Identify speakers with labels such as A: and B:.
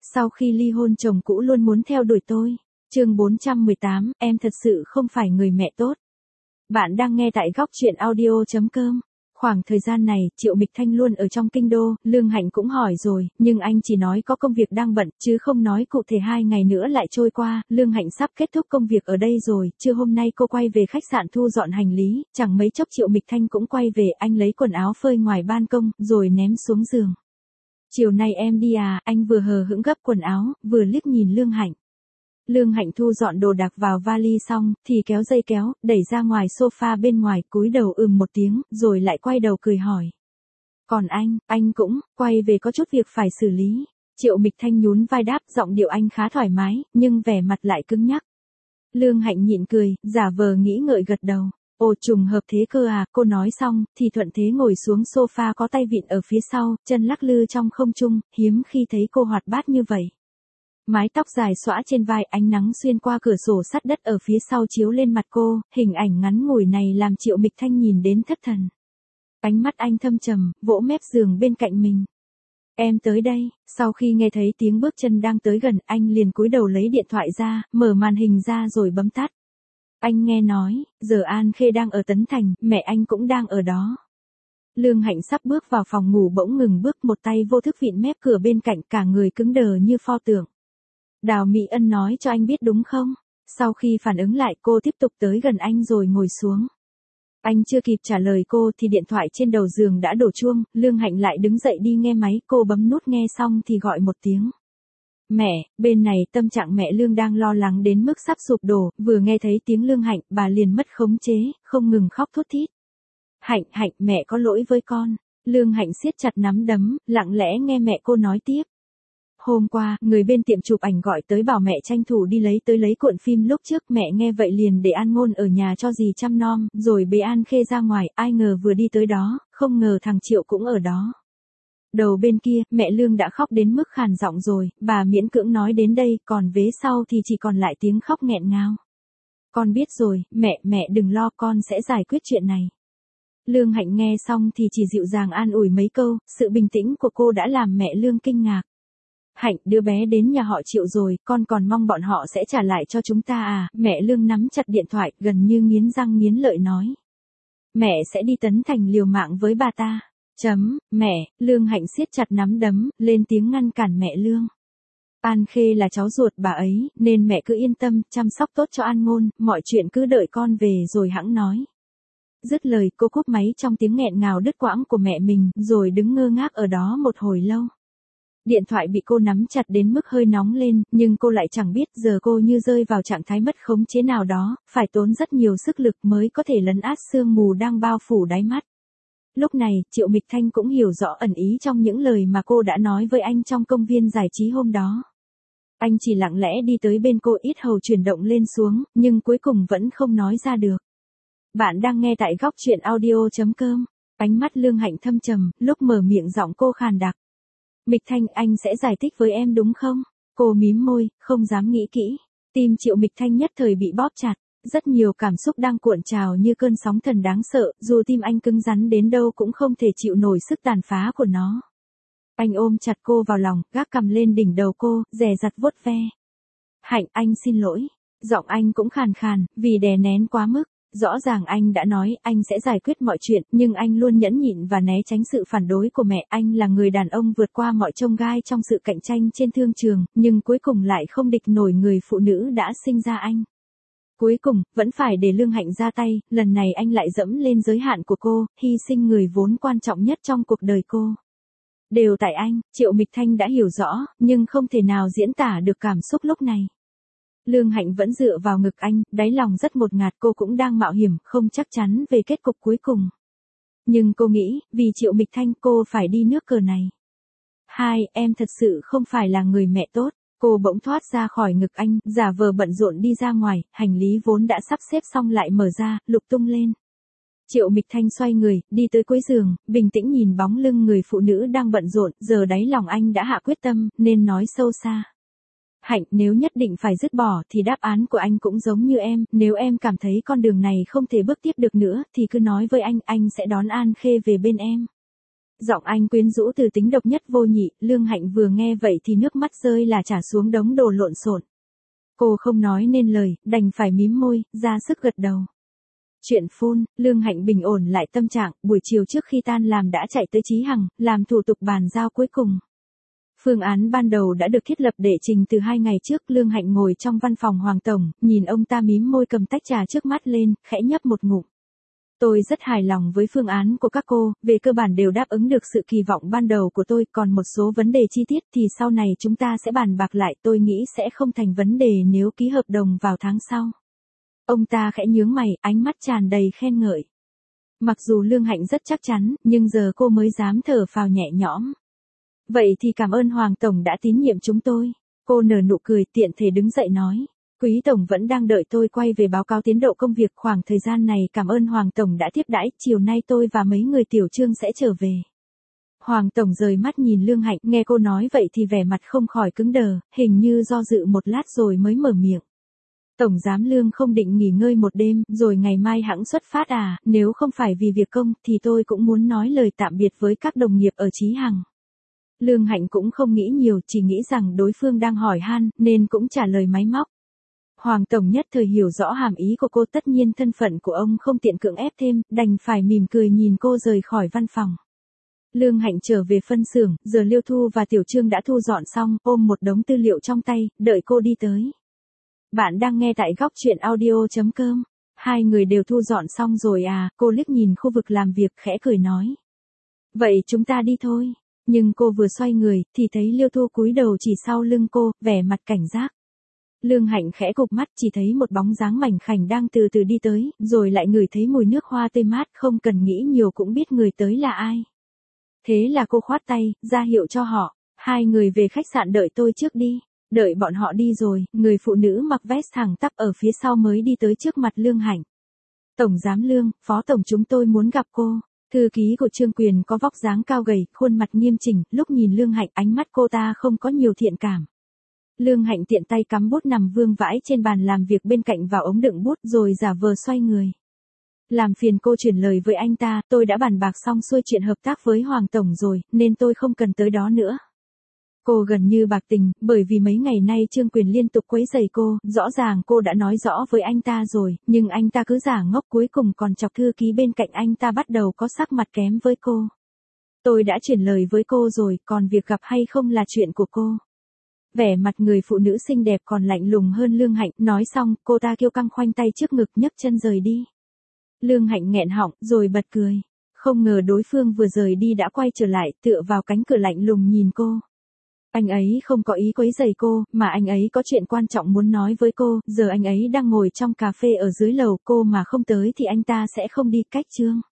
A: Sau khi ly hôn chồng cũ luôn muốn theo đuổi tôi. Chương 418, em thật sự không phải người mẹ tốt. Bạn đang nghe tại góc truyện audio.com. Khoảng thời gian này, Triệu Mịch Thanh luôn ở trong kinh đô, Lương Hạnh cũng hỏi rồi, nhưng anh chỉ nói có công việc đang bận, chứ không nói cụ thể 2 ngày nữa lại trôi qua, Lương Hạnh sắp kết thúc công việc ở đây rồi, trưa hôm nay cô quay về khách sạn thu dọn hành lý, chẳng mấy chốc Triệu Mịch Thanh cũng quay về, anh lấy quần áo phơi ngoài ban công, rồi ném xuống giường. Chiều nay em đi à, anh vừa hờ hững gấp quần áo, vừa liếc nhìn Lương Hạnh. Lương Hạnh thu dọn đồ đạc vào vali xong, thì kéo dây kéo, đẩy ra ngoài sofa bên ngoài, cúi đầu một tiếng, rồi lại quay đầu cười hỏi. Còn anh cũng, quay về có chút việc phải xử lý. Triệu Mịch Thanh nhún vai đáp, giọng điệu anh khá thoải mái, nhưng vẻ mặt lại cứng nhắc. Lương Hạnh nhịn cười, giả vờ nghĩ ngợi gật đầu. Ồ trùng hợp thế cơ à, cô nói xong, thì thuận thế ngồi xuống sofa có tay vịn ở phía sau, chân lắc lư trong không trung, hiếm khi thấy cô hoạt bát như vậy. Mái tóc dài xõa trên vai, ánh nắng xuyên qua cửa sổ sắt đất ở phía sau chiếu lên mặt cô, hình ảnh ngắn ngủi này làm Triệu Mịch Thanh nhìn đến thất thần. Ánh mắt anh thâm trầm, vỗ mép giường bên cạnh mình. Em tới đây, sau khi nghe thấy tiếng bước chân đang tới gần, anh liền cúi đầu lấy điện thoại ra, mở màn hình ra rồi bấm tắt. Anh nghe nói, giờ An Khê đang ở Tấn Thành, mẹ anh cũng đang ở đó. Lương Hạnh sắp bước vào phòng ngủ bỗng ngừng bước, một tay vô thức vịn mép cửa bên cạnh, cả người cứng đờ như pho tượng. Đào Mỹ Ân nói cho anh biết đúng không? Sau khi phản ứng lại, cô tiếp tục tới gần anh rồi ngồi xuống. Anh chưa kịp trả lời cô thì điện thoại trên đầu giường đã đổ chuông, Lương Hạnh lại đứng dậy đi nghe máy, cô bấm nút nghe xong thì gọi một tiếng. Mẹ, bên này tâm trạng mẹ Lương đang lo lắng đến mức sắp sụp đổ, vừa nghe thấy tiếng Lương Hạnh, bà liền mất khống chế, không ngừng khóc thút thít. Hạnh, mẹ có lỗi với con. Lương Hạnh siết chặt nắm đấm, lặng lẽ nghe mẹ cô nói tiếp. Hôm qua, người bên tiệm chụp ảnh gọi tới bảo mẹ tranh thủ đi lấy cuộn phim lúc trước, mẹ nghe vậy liền để An Ngôn ở nhà cho dì chăm nom, rồi bế An Khê ra ngoài, ai ngờ vừa đi tới đó, không ngờ thằng Triệu cũng ở đó. Đầu bên kia, mẹ Lương đã khóc đến mức khàn giọng rồi, bà miễn cưỡng nói đến đây, còn vế sau thì chỉ còn lại tiếng khóc nghẹn ngào. Con biết rồi, mẹ đừng lo, con sẽ giải quyết chuyện này. Lương Hạnh nghe xong thì chỉ dịu dàng an ủi mấy câu, sự bình tĩnh của cô đã làm mẹ Lương kinh ngạc. Hạnh, đứa bé đến nhà họ Triệu rồi, con còn mong bọn họ sẽ trả lại cho chúng ta à, mẹ Lương nắm chặt điện thoại, gần như nghiến răng nghiến lợi nói. Mẹ sẽ đi Tấn Thành liều mạng với bà ta. Mẹ, Lương Hạnh siết chặt nắm đấm, lên tiếng ngăn cản mẹ Lương. An Khê là cháu ruột bà ấy, nên mẹ cứ yên tâm, chăm sóc tốt cho An Ngôn, mọi chuyện cứ đợi con về rồi hẵng nói. Dứt lời, cô cúp máy trong tiếng nghẹn ngào đứt quãng của mẹ mình, rồi đứng ngơ ngác ở đó một hồi lâu. Điện thoại bị cô nắm chặt đến mức hơi nóng lên, nhưng cô lại chẳng biết giờ cô như rơi vào trạng thái mất khống chế nào đó, phải tốn rất nhiều sức lực mới có thể lấn át sương mù đang bao phủ đáy mắt. Lúc này, Triệu Mịch Thanh cũng hiểu rõ ẩn ý trong những lời mà cô đã nói với anh trong công viên giải trí hôm đó. Anh chỉ lặng lẽ đi tới bên cô, ít hầu chuyển động lên xuống, nhưng cuối cùng vẫn không nói ra được. Bạn đang nghe tại góc truyện audio.com. Ánh mắt Lương Hạnh thâm trầm, lúc mở miệng giọng cô khàn đặc. Mịch Thanh, anh sẽ giải thích với em đúng không? Cô mím môi, không dám nghĩ kỹ. Tim Triệu Mịch Thanh nhất thời bị bóp chặt. Rất nhiều cảm xúc đang cuộn trào như cơn sóng thần đáng sợ, dù tim anh cứng rắn đến đâu cũng không thể chịu nổi sức tàn phá của nó. Anh ôm chặt cô vào lòng, gác cằm lên đỉnh đầu cô, dè dặt vuốt ve. Hạnh, anh xin lỗi. Giọng anh cũng khàn khàn, vì đè nén quá mức. Rõ ràng anh đã nói anh sẽ giải quyết mọi chuyện, nhưng anh luôn nhẫn nhịn và né tránh sự phản đối của mẹ. Anh là người đàn ông vượt qua mọi chông gai trong sự cạnh tranh trên thương trường, nhưng cuối cùng lại không địch nổi người phụ nữ đã sinh ra anh. Cuối cùng, vẫn phải để Lương Hạnh ra tay, lần này anh lại dẫm lên giới hạn của cô, hy sinh người vốn quan trọng nhất trong cuộc đời cô. Đều tại anh, Triệu Mịch Thanh đã hiểu rõ, nhưng không thể nào diễn tả được cảm xúc lúc này. Lương Hạnh vẫn dựa vào ngực anh, đáy lòng rất ngột ngạt, cô cũng đang mạo hiểm, không chắc chắn về kết cục cuối cùng. Nhưng cô nghĩ, vì Triệu Mịch Thanh cô phải đi nước cờ này. Em thật sự không phải là người mẹ tốt. Cô bỗng thoát ra khỏi ngực anh, giả vờ bận rộn đi ra ngoài, hành lý vốn đã sắp xếp xong lại mở ra, lục tung lên. Triệu Mịch Thanh xoay người, đi tới cuối giường, bình tĩnh nhìn bóng lưng người phụ nữ đang bận rộn, giờ đáy lòng anh đã hạ quyết tâm, nên nói sâu xa. Hạnh, nếu nhất định phải dứt bỏ thì đáp án của anh cũng giống như em, nếu em cảm thấy con đường này không thể bước tiếp được nữa thì cứ nói với anh sẽ đón An Khê về bên em. Giọng anh quyến rũ từ tính độc nhất vô nhị, Lương Hạnh vừa nghe vậy thì nước mắt rơi là trả xuống đống đồ lộn xộn. Cô không nói nên lời, đành phải mím môi, ra sức gật đầu. Chuyện phun, Lương Hạnh bình ổn lại tâm trạng, buổi chiều trước khi tan làm đã chạy tới Chí Hằng, làm thủ tục bàn giao cuối cùng. Phương án ban đầu đã được thiết lập để trình từ 2 ngày trước. Lương Hạnh ngồi trong văn phòng Hoàng Tổng, nhìn ông ta mím môi cầm tách trà trước mắt lên, khẽ nhấp một ngụm. Tôi rất hài lòng với phương án của các cô, về cơ bản đều đáp ứng được sự kỳ vọng ban đầu của tôi, còn một số vấn đề chi tiết thì sau này chúng ta sẽ bàn bạc lại, tôi nghĩ sẽ không thành vấn đề nếu ký hợp đồng vào tháng sau. Ông ta khẽ nhướng mày, ánh mắt tràn đầy khen ngợi. Mặc dù Lương Hạnh rất chắc chắn, nhưng giờ cô mới dám thở phào nhẹ nhõm. Vậy thì cảm ơn Hoàng Tổng đã tín nhiệm chúng tôi. Cô nở nụ cười, tiện thể đứng dậy nói. Quý Tổng vẫn đang đợi tôi quay về báo cáo tiến độ công việc, khoảng thời gian này cảm ơn Hoàng Tổng đã tiếp đãi, chiều nay tôi và mấy người tiểu Trương sẽ trở về. Hoàng Tổng rời mắt nhìn Lương Hạnh, nghe cô nói vậy thì vẻ mặt không khỏi cứng đờ, hình như do dự một lát rồi mới mở miệng. Tổng Giám Lương không định nghỉ ngơi một đêm, rồi ngày mai hẵng xuất phát à, nếu không phải vì việc công thì tôi cũng muốn nói lời tạm biệt với các đồng nghiệp ở Chí Hằng. Lương Hạnh cũng không nghĩ nhiều, chỉ nghĩ rằng đối phương đang hỏi han, nên cũng trả lời máy móc. Hoàng Tổng nhất thời hiểu rõ hàm ý của cô, tất nhiên thân phận của ông không tiện cưỡng ép thêm, đành phải mỉm cười nhìn cô rời khỏi văn phòng. Lương Hạnh trở về phân xưởng, giờ Liêu Thu và Tiểu Trương đã thu dọn xong, ôm một đống tư liệu trong tay, đợi cô đi tới. Bạn đang nghe tại góc truyện audio.com. Hai người đều thu dọn xong rồi à, cô liếc nhìn khu vực làm việc khẽ cười nói. Vậy chúng ta đi thôi. Nhưng cô vừa xoay người, thì thấy Liêu Thu cúi đầu chỉ sau lưng cô, vẻ mặt cảnh giác. Lương Hạnh khẽ cụp mắt, chỉ thấy một bóng dáng mảnh khảnh đang từ từ đi tới, rồi lại ngửi thấy mùi nước hoa tươi mát, không cần nghĩ nhiều cũng biết người tới là ai. Thế là cô khoát tay, ra hiệu cho họ, hai người về khách sạn đợi tôi trước đi. Đợi bọn họ đi rồi, người phụ nữ mặc vest thẳng tắp ở phía sau mới đi tới trước mặt Lương Hạnh. Tổng Giám Lương, Phó Tổng chúng tôi muốn gặp cô. Thư ký của Trương Quyền có vóc dáng cao gầy, khuôn mặt nghiêm chỉnh, lúc nhìn Lương Hạnh ánh mắt cô ta không có nhiều thiện cảm. Lương Hạnh tiện tay cắm bút nằm vương vãi trên bàn làm việc bên cạnh vào ống đựng bút rồi giả vờ xoay người. Làm phiền cô chuyển lời với anh ta, tôi đã bàn bạc xong xuôi chuyện hợp tác với Hoàng Tổng rồi, nên tôi không cần tới đó nữa. Cô gần như bạc tình, bởi vì mấy ngày nay Trương Quyền liên tục quấy rầy cô, rõ ràng cô đã nói rõ với anh ta rồi, nhưng anh ta cứ giả ngốc, cuối cùng còn chọc thư ký bên cạnh anh ta bắt đầu có sắc mặt kém với cô. Tôi đã chuyển lời với cô rồi, còn việc gặp hay không là chuyện của cô. Vẻ mặt người phụ nữ xinh đẹp còn lạnh lùng hơn Lương Hạnh, nói xong, cô ta kiêu căng khoanh tay trước ngực nhấc chân rời đi. Lương Hạnh nghẹn họng, rồi bật cười. Không ngờ đối phương vừa rời đi đã quay trở lại, tựa vào cánh cửa lạnh lùng nhìn cô. Anh ấy không có ý quấy rầy cô, mà anh ấy có chuyện quan trọng muốn nói với cô, giờ anh ấy đang ngồi trong cà phê ở dưới lầu, cô mà không tới thì anh ta sẽ không đi. Cách Trương.